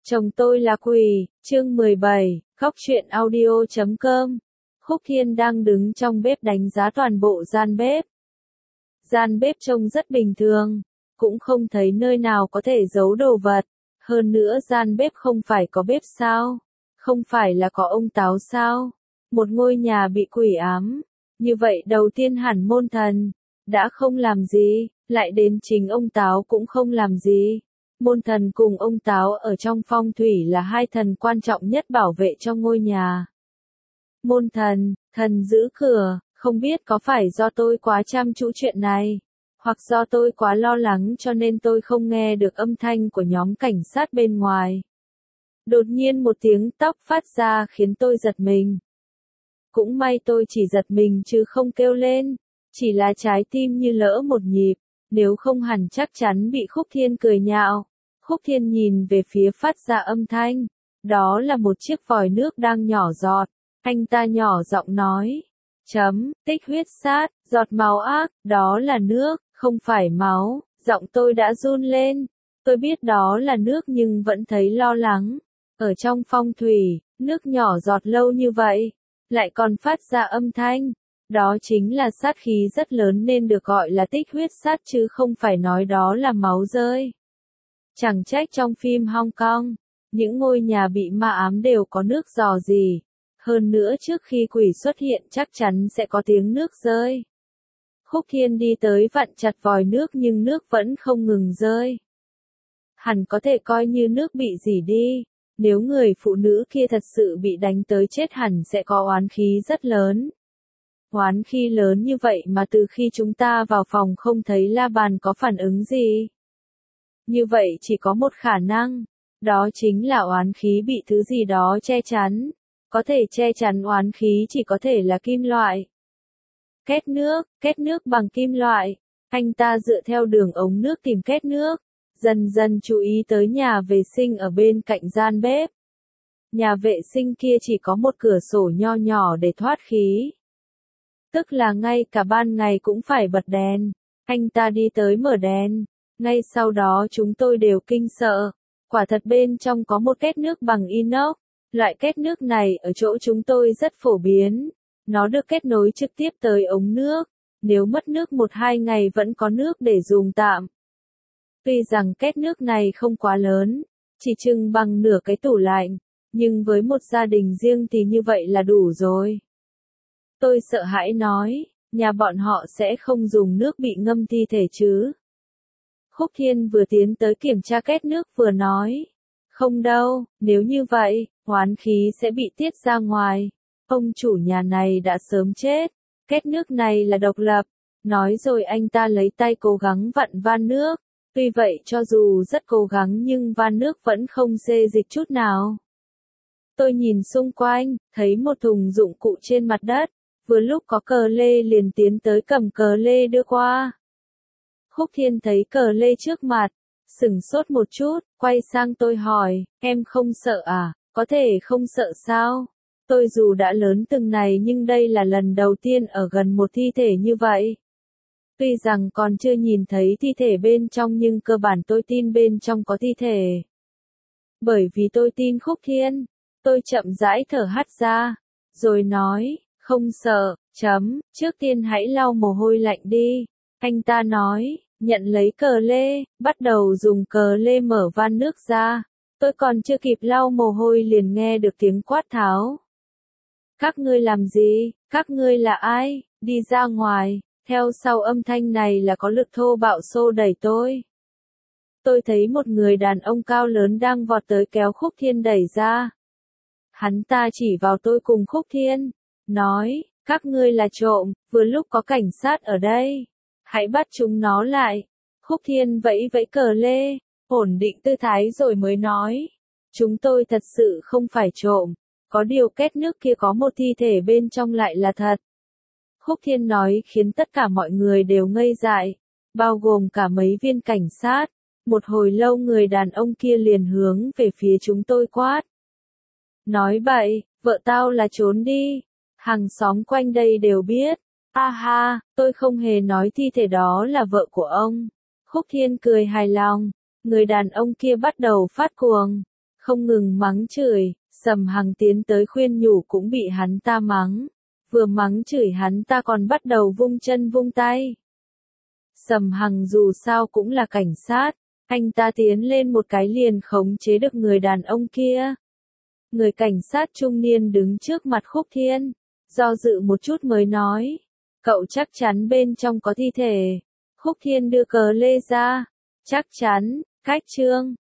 Chồng tôi là quỷ, chương 17, khóc chuyện audio.com. Khúc Thiên đang đứng trong bếp đánh giá toàn bộ gian bếp. Gian bếp trông rất bình thường, cũng không thấy nơi nào có thể giấu đồ vật. Hơn nữa gian bếp không phải có bếp sao? Không phải là có ông Táo sao? Một ngôi nhà bị quỷ ám. Như vậy đầu tiên hẳn môn thần đã không làm gì, lại đến chính ông Táo cũng không làm gì. Môn thần cùng ông Táo ở trong phong thủy là hai thần quan trọng nhất bảo vệ cho ngôi nhà. Môn thần, thần giữ cửa, không biết có phải do tôi quá chăm chú chuyện này, hoặc do tôi quá lo lắng cho nên tôi không nghe được âm thanh của nhóm cảnh sát bên ngoài. Đột nhiên một tiếng tóc phát ra khiến tôi giật mình. Cũng may tôi chỉ giật mình chứ không kêu lên, chỉ là trái tim như lỡ một nhịp, nếu không hẳn chắc chắn bị Khúc Thiên cười nhạo. Khúc Thiên nhìn về phía phát ra âm thanh, đó là một chiếc vòi nước đang nhỏ giọt, anh ta nhỏ giọng nói, tích huyết sát, giọt máu ác, đó là nước, không phải máu, giọng tôi đã run lên, tôi biết đó là nước nhưng vẫn thấy lo lắng, ở trong phong thủy, nước nhỏ giọt lâu như vậy, lại còn phát ra âm thanh, đó chính là sát khí rất lớn nên được gọi là tích huyết sát chứ không phải nói đó là máu rơi. Chẳng trách trong phim Hong Kong, những ngôi nhà bị ma ám đều có nước rò rỉ. Hơn nữa trước khi quỷ xuất hiện chắc chắn sẽ có tiếng nước rơi. Khúc Thiên đi tới vặn chặt vòi nước nhưng nước vẫn không ngừng rơi. Hẳn có thể coi như nước bị rỉ đi. Nếu người phụ nữ kia thật sự bị đánh tới chết hẳn sẽ có oán khí rất lớn. Oán khí lớn như vậy mà từ khi chúng ta vào phòng không thấy la bàn có phản ứng gì. Như vậy chỉ có một khả năng, đó chính là oán khí bị thứ gì đó che chắn. Có thể che chắn oán khí chỉ có thể là kim loại. Két nước bằng kim loại. Anh ta dựa theo đường ống nước tìm két nước, dần dần chú ý tới nhà vệ sinh ở bên cạnh gian bếp. Nhà vệ sinh kia chỉ có một cửa sổ nho nhỏ để thoát khí. Tức là ngay cả ban ngày cũng phải bật đèn. Anh ta đi tới mở đèn. Ngay sau đó chúng tôi đều kinh sợ. Quả thật bên trong có một két nước bằng inox. Loại két nước này ở chỗ chúng tôi rất phổ biến. Nó được kết nối trực tiếp tới ống nước. Nếu mất nước 1-2 ngày vẫn có nước để dùng tạm. Tuy rằng két nước này không quá lớn, chỉ chừng bằng nửa cái tủ lạnh, nhưng với một gia đình riêng thì như vậy là đủ rồi. Tôi sợ hãi nói, nhà bọn họ sẽ không dùng nước bị ngâm thi thể chứ. Khúc Thiên vừa tiến tới kiểm tra két nước vừa nói, không đâu, nếu như vậy, oán khí sẽ bị tiết ra ngoài. Ông chủ nhà này đã sớm chết, két nước này là độc lập. Nói rồi anh ta lấy tay cố gắng vặn van nước. Tuy vậy cho dù rất cố gắng nhưng van nước vẫn không xê dịch chút nào. Tôi nhìn xung quanh, thấy một thùng dụng cụ trên mặt đất. Vừa lúc có cờ lê liền tiến tới cầm cờ lê đưa qua. Khúc Thiên thấy cờ lê trước mặt, sửng sốt một chút, quay sang tôi hỏi, em không sợ à, có thể không sợ sao? Tôi dù đã lớn từng này nhưng đây là lần đầu tiên ở gần một thi thể như vậy. Tuy rằng còn chưa nhìn thấy thi thể bên trong nhưng cơ bản tôi tin bên trong có thi thể. Bởi vì tôi tin Khúc Thiên, tôi chậm rãi thở hắt ra, rồi nói, không sợ, trước tiên hãy lau mồ hôi lạnh đi. Anh ta nói, nhận lấy cờ lê, bắt đầu dùng cờ lê mở van nước ra. Tôi còn chưa kịp lau mồ hôi liền nghe được tiếng quát tháo. Các ngươi làm gì? Các ngươi là ai? Đi ra ngoài. Theo sau âm thanh này là có lực thô bạo xô đẩy tôi. Tôi thấy một người đàn ông cao lớn đang vọt tới kéo Khúc Thiên đẩy ra. Hắn ta chỉ vào tôi cùng Khúc Thiên, nói, các ngươi là trộm, vừa lúc có cảnh sát ở đây. Hãy bắt chúng nó lại. Khúc Thiên vẫy vẫy cờ lê, ổn định tư thái rồi mới nói. Chúng tôi thật sự không phải trộm, có điều két nước kia có một thi thể bên trong lại là thật. Khúc Thiên nói khiến tất cả mọi người đều ngây dại, bao gồm cả mấy viên cảnh sát. Một hồi lâu người đàn ông kia liền hướng về phía chúng tôi quát. Nói bậy, vợ tao là trốn đi. Hàng xóm quanh đây đều biết. Ha, tôi không hề nói thi thể đó là vợ của ông. Khúc Thiên cười hài lòng. Người đàn ông kia bắt đầu phát cuồng. không ngừng mắng chửi, Sầm Hằng tiến tới khuyên nhủ cũng bị hắn ta mắng. Vừa mắng chửi hắn ta còn bắt đầu vung chân vung tay. Sầm Hằng dù sao cũng là cảnh sát, anh ta tiến lên một cái liền khống chế được người đàn ông kia. Người cảnh sát trung niên đứng trước mặt Khúc Thiên, do dự một chút mới nói, cậu chắc chắn bên trong có thi thể. Khúc Thiên đưa cờ lê ra, chắc chắn, Khách Trương,